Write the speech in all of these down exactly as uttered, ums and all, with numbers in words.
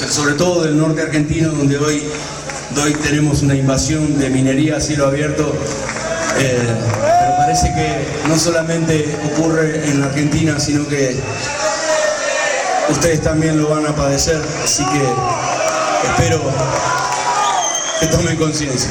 sobre todo del norte argentino, donde hoy, hoy tenemos una invasión de minería a cielo abierto. Eh, pero parece que no solamente ocurre en la Argentina, sino que ustedes también lo van a padecer, así que espero que tomen conciencia.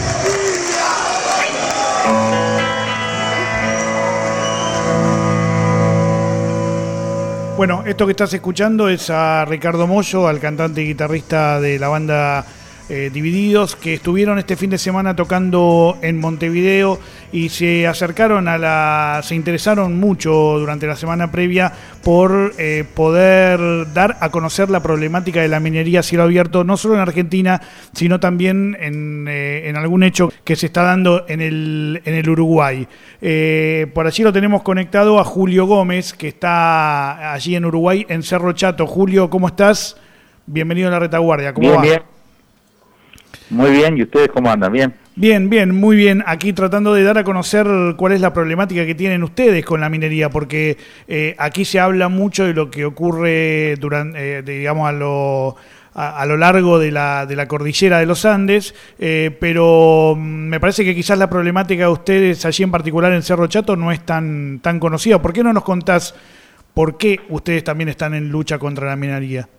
Bueno, esto que estás escuchando es a Ricardo Mollo, al cantante y guitarrista de la banda eh, Divididos, que estuvieron este fin de semana tocando en Montevideo y se acercaron a la, se interesaron mucho durante la semana previa por eh, poder dar a conocer la problemática de la minería a cielo abierto, no solo en Argentina, sino también en, eh, en algún hecho que se está dando en el, en el Uruguay. Eh, por allí lo tenemos conectado a Julio Gómez, que está allí en Uruguay, en Cerro Chato. Julio, ¿cómo estás? Bienvenido a la retaguardia. ¿Cómo bien, va? Bien. Muy bien, ¿y ustedes cómo andan? ¿Bien? Bien, bien, muy bien. Aquí tratando de dar a conocer cuál es la problemática que tienen ustedes con la minería, porque eh, aquí se habla mucho de lo que ocurre durante, eh, digamos, a lo, a, a lo largo de la, de la cordillera de los Andes, eh, pero me parece que quizás la problemática de ustedes allí en particular en Cerro Chato no es tan, tan conocida. ¿Por qué no nos contás por qué ustedes también están en lucha contra la minería?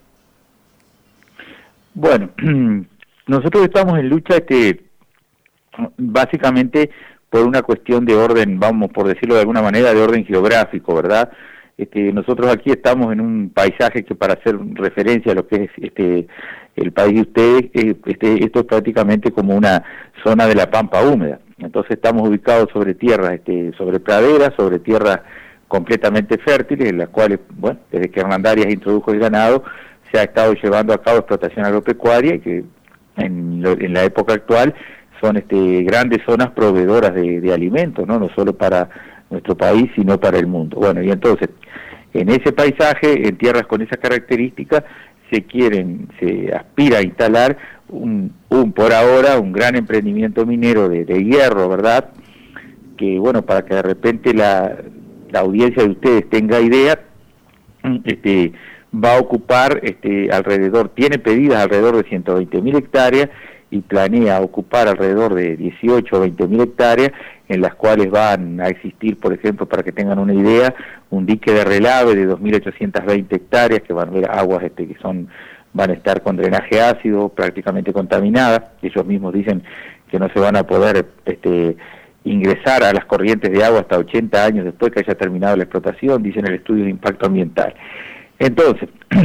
Bueno, nosotros estamos en lucha este, básicamente por una cuestión de orden, vamos por decirlo de alguna manera, de orden geográfico, ¿verdad? Este, nosotros aquí estamos en un paisaje que, para hacer referencia a lo que es este el país de ustedes, este, esto es prácticamente como una zona de la pampa húmeda. Entonces estamos ubicados sobre tierras, este, sobre praderas, sobre tierras completamente fértiles, en las cuales, bueno, desde que Hernán Darias introdujo el ganado, se ha estado llevando a cabo explotación agropecuaria y que en, lo, en la época actual son este, grandes zonas proveedoras de, de alimentos, ¿no? No solo para nuestro país, sino para el mundo. Bueno, y entonces, en ese paisaje, en tierras con esas características, se quieren, se aspira a instalar un, un por ahora, un gran emprendimiento minero de, de hierro, ¿verdad? Que, bueno, para que de repente la, la audiencia de ustedes tenga idea, este... va a ocupar este, alrededor, tiene pedidas alrededor de ciento veinte mil hectáreas y planea ocupar alrededor de dieciocho o veinte mil hectáreas, en las cuales van a existir, por ejemplo, para que tengan una idea, un dique de relave de dos mil ochocientas veinte hectáreas, que van a ver aguas este, que son van a estar con drenaje ácido, prácticamente contaminadas. Ellos mismos dicen que no se van a poder este, ingresar a las corrientes de agua hasta ochenta años después que haya terminado la explotación, dicen el estudio de impacto ambiental. Entonces,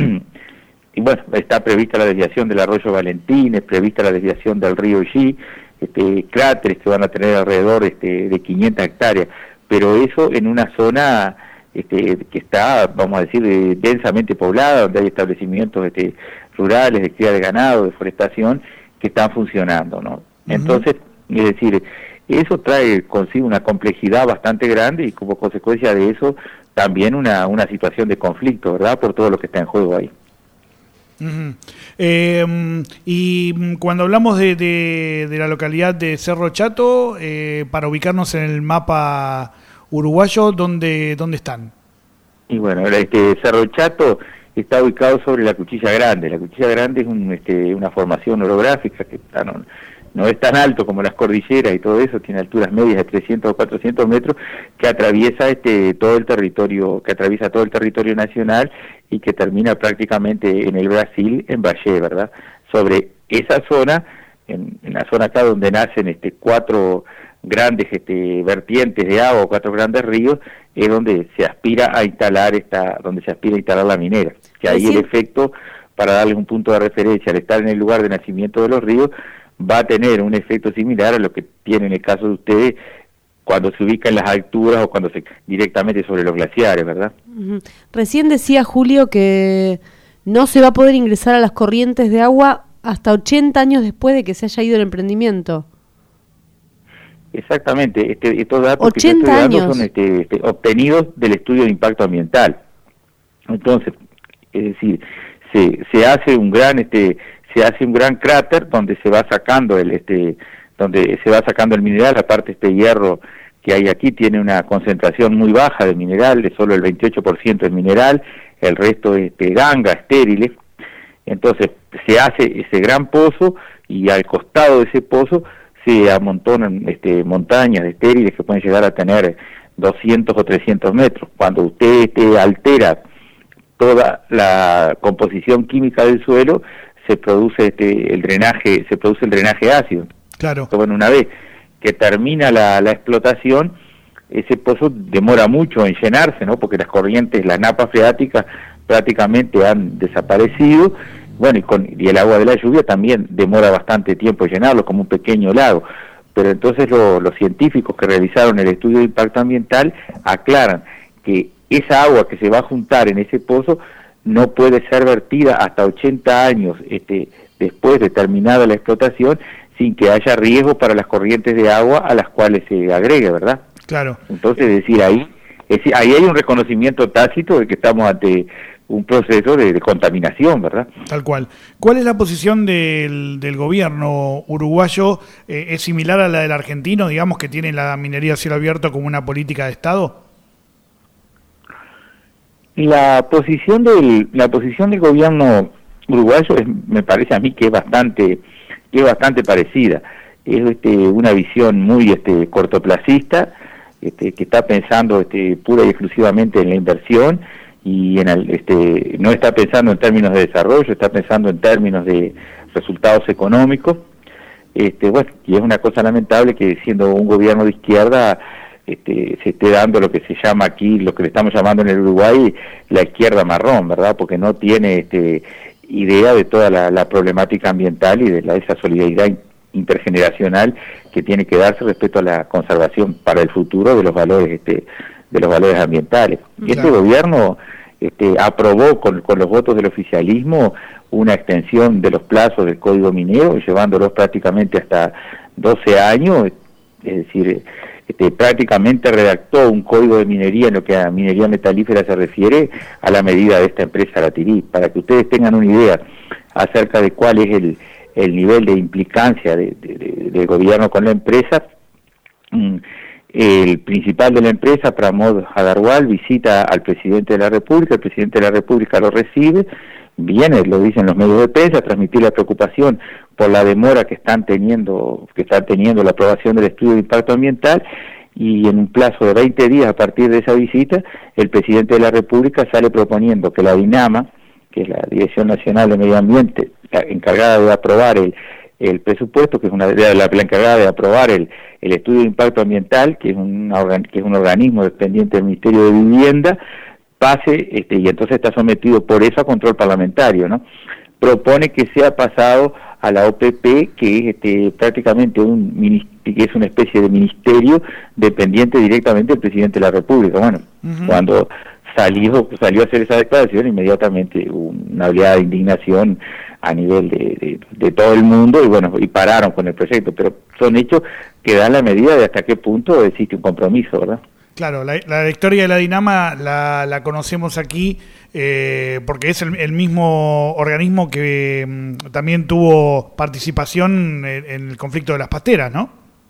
y bueno, está prevista la desviación del arroyo Valentín, es prevista la desviación del río Xí, este, cráteres que van a tener alrededor este, de quinientas hectáreas, pero eso en una zona este, que está, vamos a decir, de, densamente poblada, donde hay establecimientos este, rurales de cría de ganado, de forestación, que están funcionando, ¿no? Uh-huh. Entonces, es decir, eso trae consigo una complejidad bastante grande y como consecuencia de eso también una, una situación de conflicto, ¿verdad? Por todo lo que está en juego ahí. Uh-huh. Eh, y cuando hablamos de, de, de la localidad de Cerro Chato, eh, para ubicarnos en el mapa uruguayo, ¿dónde, dónde están? Y bueno, este Cerro Chato está ubicado sobre la Cuchilla Grande. La Cuchilla Grande es un, este, una formación orográfica que está... No, no es tan alto como las cordilleras y todo eso, tiene alturas medias de trescientos o cuatrocientos metros, que atraviesa este todo el territorio, que atraviesa todo el territorio nacional y que termina prácticamente en el Brasil, en Valle, ¿verdad? Sobre esa zona, en, en la zona acá donde nacen este cuatro grandes este vertientes de agua, cuatro grandes ríos, es donde se aspira a instalar esta, donde se aspira a instalar la minera. Que ahí el efecto, para darles un punto de referencia, al estar en el lugar de nacimiento de los ríos, va a tener un efecto similar a lo que tiene en el caso de ustedes cuando se ubica en las alturas o cuando se directamente sobre los glaciares, ¿verdad? Uh-huh. Recién decía Julio que no se va a poder ingresar a las corrientes de agua hasta ochenta años después de que se haya ido el emprendimiento. Exactamente, este, estos datos que estoy dando son este, este, obtenidos del estudio de impacto ambiental. Entonces, es decir, se, se hace un gran este se hace un gran cráter donde se va sacando el este donde se va sacando el mineral. Aparte, este hierro que hay aquí tiene una concentración muy baja de mineral, de solo el veintiocho por ciento de mineral, el resto es este, ganga, estériles, Entonces se hace ese gran pozo y al costado de ese pozo se amontonan este, montañas de estériles que pueden llegar a tener doscientos o trescientos metros. Cuando usted este, altera toda la composición química del suelo, se produce este, el drenaje, se produce el drenaje ácido. Claro. Bueno, una vez que termina la, la explotación, ese pozo demora mucho en llenarse, ¿no? Porque las corrientes, las napas freáticas prácticamente han desaparecido. Bueno, y, con, y el agua de la lluvia también demora bastante tiempo en llenarlo, como un pequeño lago. Pero entonces lo, los científicos que realizaron el estudio de impacto ambiental aclaran que esa agua que se va a juntar en ese pozo no puede ser vertida hasta ochenta años este, después de terminada la explotación, sin que haya riesgo para las corrientes de agua a las cuales se agregue, ¿verdad? Claro. Entonces, es decir, ahí, es decir, ahí hay un reconocimiento tácito de que estamos ante un proceso de, de contaminación, ¿verdad? Tal cual. ¿Cuál es la posición del, del gobierno uruguayo? Eh, ¿Es similar a la del argentino, digamos, que tiene la minería a cielo abierto como una política de Estado? La posición del la posición del gobierno uruguayo es, me parece a mí que es bastante que es bastante parecida. Es este, una visión muy este, cortoplacista, este, que está pensando este, pura y exclusivamente en la inversión y en el, este, no está pensando en términos de desarrollo, está pensando en términos de resultados económicos. Este, bueno, y es una cosa lamentable que siendo un gobierno de izquierda este, se esté dando lo que se llama aquí, lo que le estamos llamando en el Uruguay, la izquierda marrón, ¿verdad? Porque no tiene este, idea de toda la, la problemática ambiental y de la, esa solidaridad intergeneracional que tiene que darse respecto a la conservación para el futuro de los valores este, de los valores ambientales. Claro. Este gobierno este, aprobó con, con los votos del oficialismo una extensión de los plazos del Código Minero, llevándolos prácticamente hasta doce años, es decir, este, prácticamente redactó un código de minería en lo que a minería metalífera se refiere a la medida de esta empresa, la Tirí, para que ustedes tengan una idea acerca de cuál es el, el nivel de implicancia de, de, de, del gobierno con la empresa. El principal de la empresa, Pramod Agarwal, visita al presidente de la República, el presidente de la República lo recibe, viene, lo dicen los medios de prensa, a transmitir la preocupación por la demora que están teniendo, que están teniendo la aprobación del estudio de impacto ambiental, y en un plazo de veinte días a partir de esa visita, el presidente de la República sale proponiendo que la DINAMA, que es la Dirección Nacional de Medio Ambiente, encargada de aprobar el, el presupuesto, que es una la, la encargada de aprobar el, el estudio de impacto ambiental, que es un que es un organismo dependiente del Ministerio de Vivienda, pase, este, y entonces está sometido por eso a control parlamentario, ¿no? Propone que sea pasado a la O P P, que es este, prácticamente un que es una especie de ministerio dependiente directamente del presidente de la República. Bueno, uh-huh. cuando salió salió a hacer esa declaración, inmediatamente hubo una oleada de indignación a nivel de, de, de todo el mundo, y bueno, y pararon con el proyecto, pero son hechos que dan la medida de hasta qué punto existe un compromiso, ¿verdad? Claro, la, la historia de la Dinama la, la conocemos aquí eh, porque es el, el mismo organismo que mm, también tuvo participación en, en el conflicto de las pasteras, ¿no?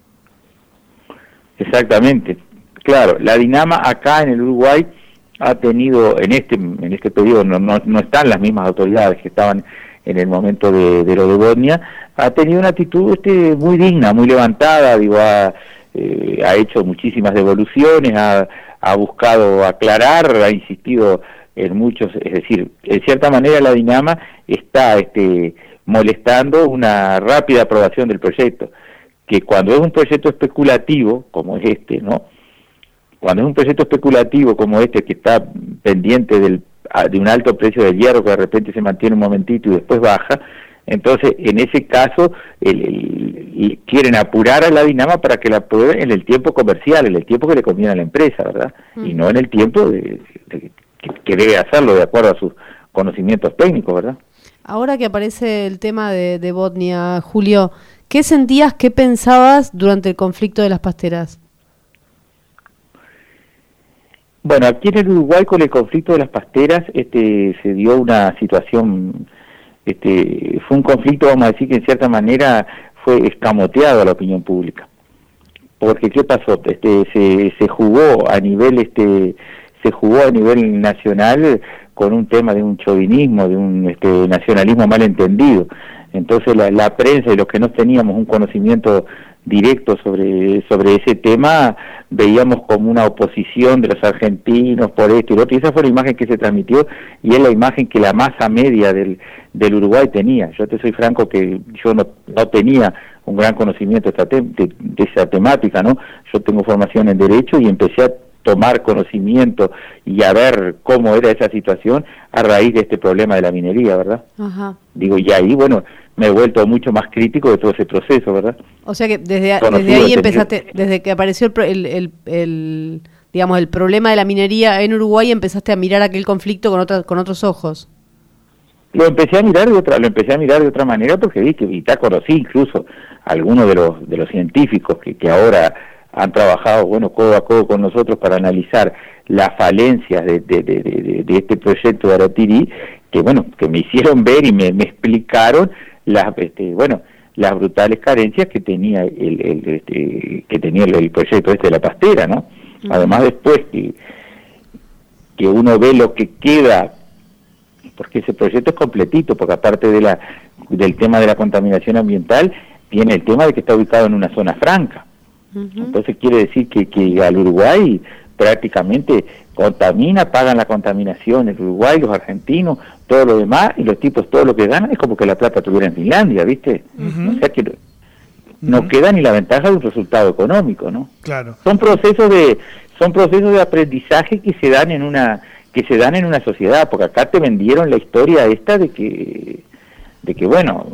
Exactamente, claro, la Dinama acá en el Uruguay ha tenido, en este en este periodo no, no, no están las mismas autoridades que estaban en el momento de, de lo de Bosnia, ha tenido una actitud este, muy digna, muy levantada, digo, ha... Eh, ha hecho muchísimas devoluciones, ha, ha buscado aclarar, ha insistido en muchos, es decir, en cierta manera la Dinama está este, molestando una rápida aprobación del proyecto, que cuando es un proyecto especulativo, como es este, ¿no? Cuando es un proyecto especulativo como este, que está pendiente del, de un alto precio del hierro, que de repente se mantiene un momentito y después baja, entonces, en ese caso, el, el, el, quieren apurar a la Dinama para que la apruebe en el tiempo comercial, en el tiempo que le conviene a la empresa, ¿verdad? Mm. Y no en el tiempo de, de, de, que debe hacerlo de acuerdo a sus conocimientos técnicos, ¿verdad? Ahora que aparece el tema de, de Bosnia, Julio, ¿qué sentías, qué pensabas durante el conflicto de las pasteras? Bueno, aquí en el Uruguay con el conflicto de las pasteras este, se dio una situación... Este, fue un conflicto, vamos a decir, que en cierta manera fue escamoteado a la opinión pública. Porque ¿qué pasó? Este, se, se jugó a nivel, este, se jugó a nivel nacional con un tema de un chauvinismo, de un este, nacionalismo mal entendido. Entonces la, la prensa y los que no teníamos un conocimiento directo sobre sobre ese tema, veíamos como una oposición de los argentinos por esto y lo otro, y esa fue la imagen que se transmitió, y es la imagen que la masa media del, del Uruguay tenía. Yo te soy franco que yo no, no tenía un gran conocimiento de, esta te, de, de esa temática, ¿no? Yo tengo formación en Derecho y empecé a tomar conocimiento y a ver cómo era esa situación a raíz de este problema de la minería, ¿verdad? Ajá. Digo, y ahí, bueno, me he vuelto mucho más crítico de todo ese proceso, ¿verdad? O sea que desde, desde ahí empezaste, desde que apareció el, el, el, el, digamos, el problema de la minería en Uruguay, empezaste a mirar aquel conflicto con otra, con otros ojos. Lo empecé a mirar de otra, lo empecé a mirar de otra manera porque vi que, y ya conocí incluso a algunos de los, de los científicos que, que ahora han trabajado, bueno, codo a codo con nosotros para analizar las falencias de, de, de, de, de este proyecto de Aratiri, que bueno, que me hicieron ver y me, me explicaron las, este, bueno, las brutales carencias que tenía el, el este, que tenía el, el proyecto este de la pastera, ¿no? Uh-huh. Además después que que uno ve lo que queda, porque ese proyecto es completito, porque aparte de la del tema de la contaminación ambiental, tiene el tema de que está ubicado en una zona franca. Uh-huh. Entonces quiere decir que, que al Uruguay prácticamente contamina, pagan la contaminación el Uruguay, los argentinos, todo lo demás, y los tipos todo lo que ganan es como que la plata tuviera en Finlandia, ¿viste? Uh-huh. O sea que no uh-huh. queda ni la ventaja de un resultado económico, ¿no? Claro. Son procesos de son procesos de aprendizaje que se dan en una que se dan en una sociedad, porque acá te vendieron la historia esta de que de que bueno,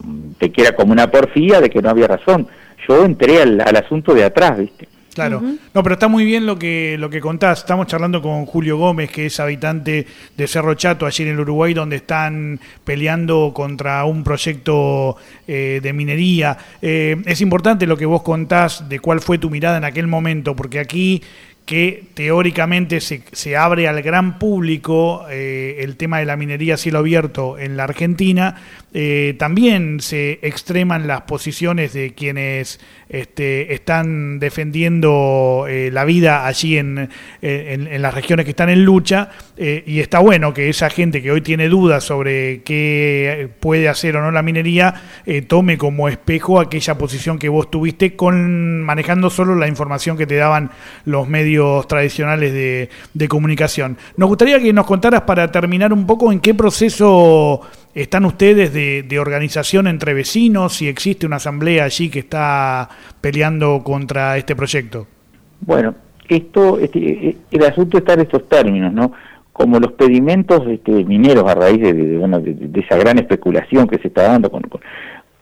de que era como una porfía, de que no había razón. Yo entré al, al asunto de atrás, ¿viste? Claro, uh-huh. No, pero está muy bien lo que lo que contás. Estamos charlando con Julio Gómez, que es habitante de Cerro Chato, allí en el Uruguay, donde están peleando contra un proyecto eh, de minería. Eh, es importante lo que vos contás de cuál fue tu mirada en aquel momento, porque aquí que teóricamente se, se abre al gran público eh, el tema de la minería a cielo abierto en la Argentina, eh, también se extreman las posiciones de quienes este, están defendiendo eh, la vida allí en, en, en las regiones que están en lucha, eh, y está bueno que esa gente que hoy tiene dudas sobre qué puede hacer o no la minería, eh, tome como espejo aquella posición que vos tuviste con manejando solo la información que te daban los medios tradicionales de, de comunicación. Nos gustaría que nos contaras, para terminar un poco, en qué proceso están ustedes de, de organización entre vecinos, si existe una asamblea allí que está peleando contra este proyecto. Bueno, esto, este, el asunto está en estos términos, ¿no? Como los pedimentos este, mineros a raíz de, de, bueno, de, de esa gran especulación que se está dando con, con,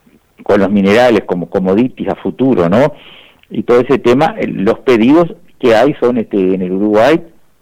con los minerales como commodities a futuro, ¿no? Y todo ese tema, los pedidos que hay son este en el Uruguay,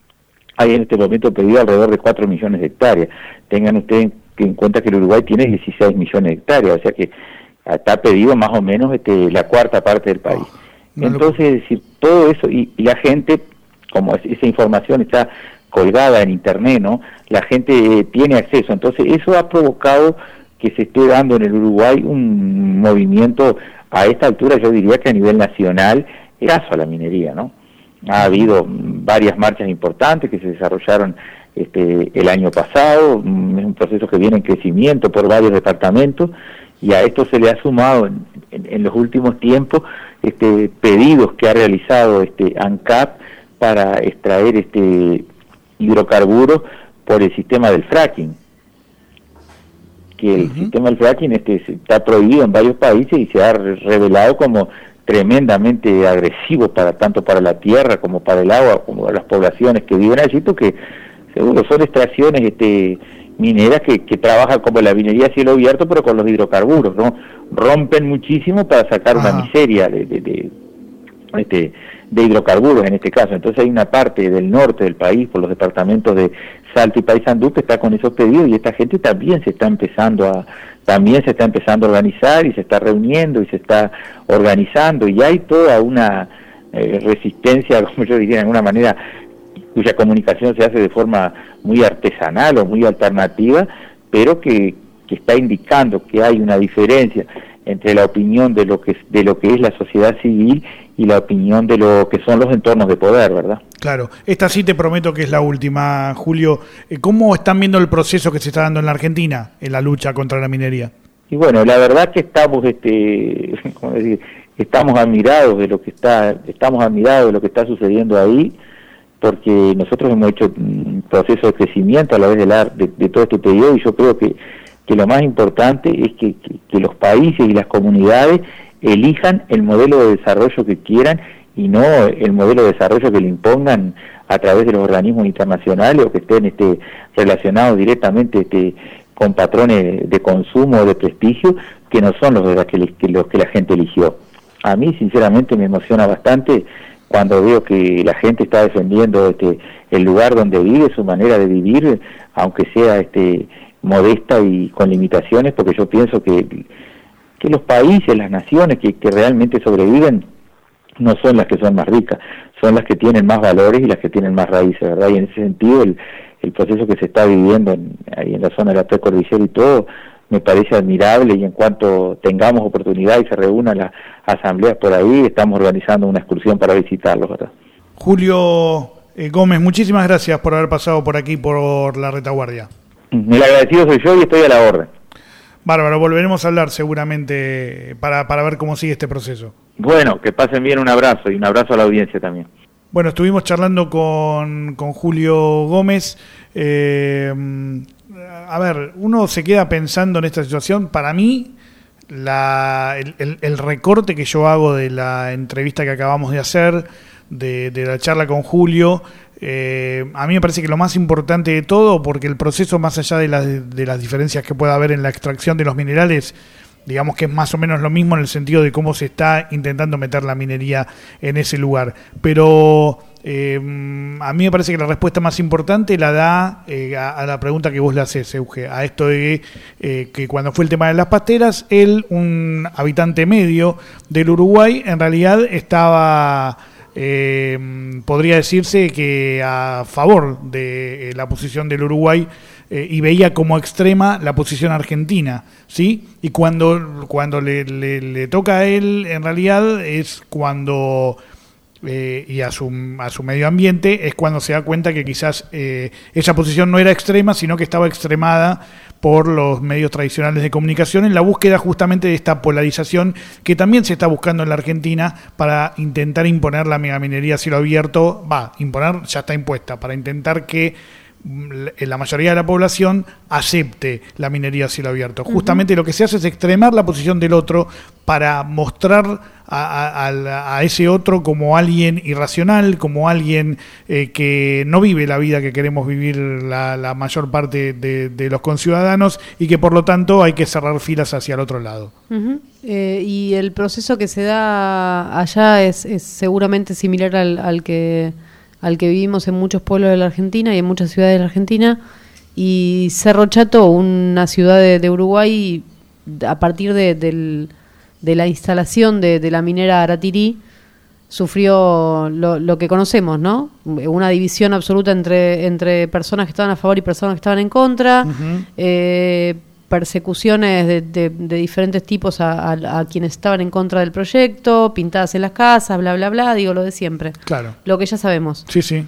hay en este momento pedido alrededor de cuatro millones de hectáreas. Tengan ustedes en cuenta que el Uruguay tiene dieciséis millones de hectáreas, o sea que está pedido más o menos este la cuarta parte del país. Oh, no Entonces, es decir, todo eso, y, y la gente, como esa información está colgada en internet, ¿no? La gente eh, tiene acceso, entonces eso ha provocado que se esté dando en el Uruguay un movimiento a esta altura, yo diría que a nivel nacional, gracias a la minería, ¿no? Ha habido varias marchas importantes que se desarrollaron este, el año pasado, es un proceso que viene en crecimiento por varios departamentos, y a esto se le ha sumado en, en, en los últimos tiempos este, pedidos que ha realizado este ANCAP para extraer este hidrocarburos por el sistema del fracking, que el uh-huh. sistema del fracking este, está prohibido en varios países y se ha revelado como tremendamente agresivo para tanto para la tierra como para el agua, como para las poblaciones que viven allí, porque seguro son extracciones este mineras que, que trabajan como la minería a cielo abierto, pero con los hidrocarburos, ¿no? Rompen muchísimo para sacar ah. una miseria de, de, de, este, de hidrocarburos en este caso. Entonces hay una parte del norte del país, por los departamentos de Salta y Paysandú, que está con esos pedidos, y esta gente también se está empezando a también se está empezando a organizar y se está reuniendo y se está organizando, y hay toda una eh, resistencia, como yo diría de alguna manera, cuya comunicación se hace de forma muy artesanal o muy alternativa, pero que, que está indicando que hay una diferencia entre la opinión de lo que de lo que es la sociedad civil y la opinión de lo que son los entornos de poder, ¿verdad? Claro, esta sí te prometo que es la última, Julio. ¿Cómo están viendo el proceso que se está dando en la Argentina en la lucha contra la minería? Y bueno, la verdad que estamos, este, ¿cómo decir? Estamos admirados de lo que está, estamos admirados de lo que está sucediendo ahí, porque nosotros hemos hecho un proceso de crecimiento a la vez de, la, de, de todo este periodo, y yo creo que, que lo más importante es que, que, que los países y las comunidades elijan el modelo de desarrollo que quieran y no el modelo de desarrollo que le impongan a través de los organismos internacionales o que estén este, relacionados directamente este, con patrones de consumo o de prestigio que no son los, de la que, que, los que la gente eligió. A mí sinceramente me emociona bastante cuando veo que la gente está defendiendo este, el lugar donde vive, su manera de vivir, aunque sea este, modesta y con limitaciones, porque yo pienso que que los países, las naciones que, que realmente sobreviven no son las que son más ricas, son las que tienen más valores y las que tienen más raíces, ¿verdad? Y en ese sentido el, el proceso que se está viviendo en, ahí en la zona de la precordillera y todo, me parece admirable, y en cuanto tengamos oportunidad y se reúnan las asambleas por ahí, estamos organizando una excursión para visitarlos, ¿verdad? Julio eh, Gómez, muchísimas gracias por haber pasado por aquí, por la retaguardia. El agradecido soy yo y estoy a la orden. Bárbaro, volveremos a hablar seguramente para, para ver cómo sigue este proceso. Bueno, que pasen bien, un abrazo y un abrazo a la audiencia también. Bueno, estuvimos charlando con, con Julio Gómez. Eh, a ver, uno se queda pensando en esta situación. Para mí, la, el, el, el recorte que yo hago de la entrevista que acabamos de hacer, de, de la charla con Julio, Eh, a mí me parece que lo más importante de todo, porque el proceso, más allá de las, de las diferencias que pueda haber en la extracción de los minerales, digamos que es más o menos lo mismo en el sentido de cómo se está intentando meter la minería en ese lugar, pero eh, a mí me parece que la respuesta más importante la da eh, a, a la pregunta que vos le haces, Euge, a esto de eh, que cuando fue el tema de las pasteras, él, un habitante medio del Uruguay, en realidad estaba... Eh, podría decirse que a favor de eh, la posición del Uruguay eh, y veía como extrema la posición argentina, ¿sí? Y cuando, cuando le, le, le toca a él, en realidad es cuando, eh, y a su, a su medio ambiente, es cuando se da cuenta que quizás eh, esa posición no era extrema, sino que estaba extremada por los medios tradicionales de comunicación en la búsqueda justamente de esta polarización que también se está buscando en la Argentina para intentar imponer la megaminería a cielo abierto, va, imponer ya está impuesta, para intentar que la mayoría de la población acepte la minería a cielo abierto. Uh-huh. Justamente lo que se hace es extremar la posición del otro para mostrar a, a, a ese otro como alguien irracional, como alguien eh, que no vive la vida que queremos vivir la, la mayor parte de, de los conciudadanos y que por lo tanto hay que cerrar filas hacia el otro lado. Uh-huh. Eh, y el proceso que se da allá es, es seguramente similar al, al que... al que vivimos en muchos pueblos de la Argentina y en muchas ciudades de la Argentina, y Cerro Chato, una ciudad de, de Uruguay, a partir de, de, de la instalación de, de la minera Aratirí, sufrió lo, lo que conocemos, ¿no? Una división absoluta entre, entre personas que estaban a favor y personas que estaban en contra, uh-huh. eh, persecuciones de, de, de diferentes tipos a, a, a quienes estaban en contra del proyecto, pintadas en las casas, bla, bla, bla, digo lo de siempre. Claro. Lo que ya sabemos. Sí, sí.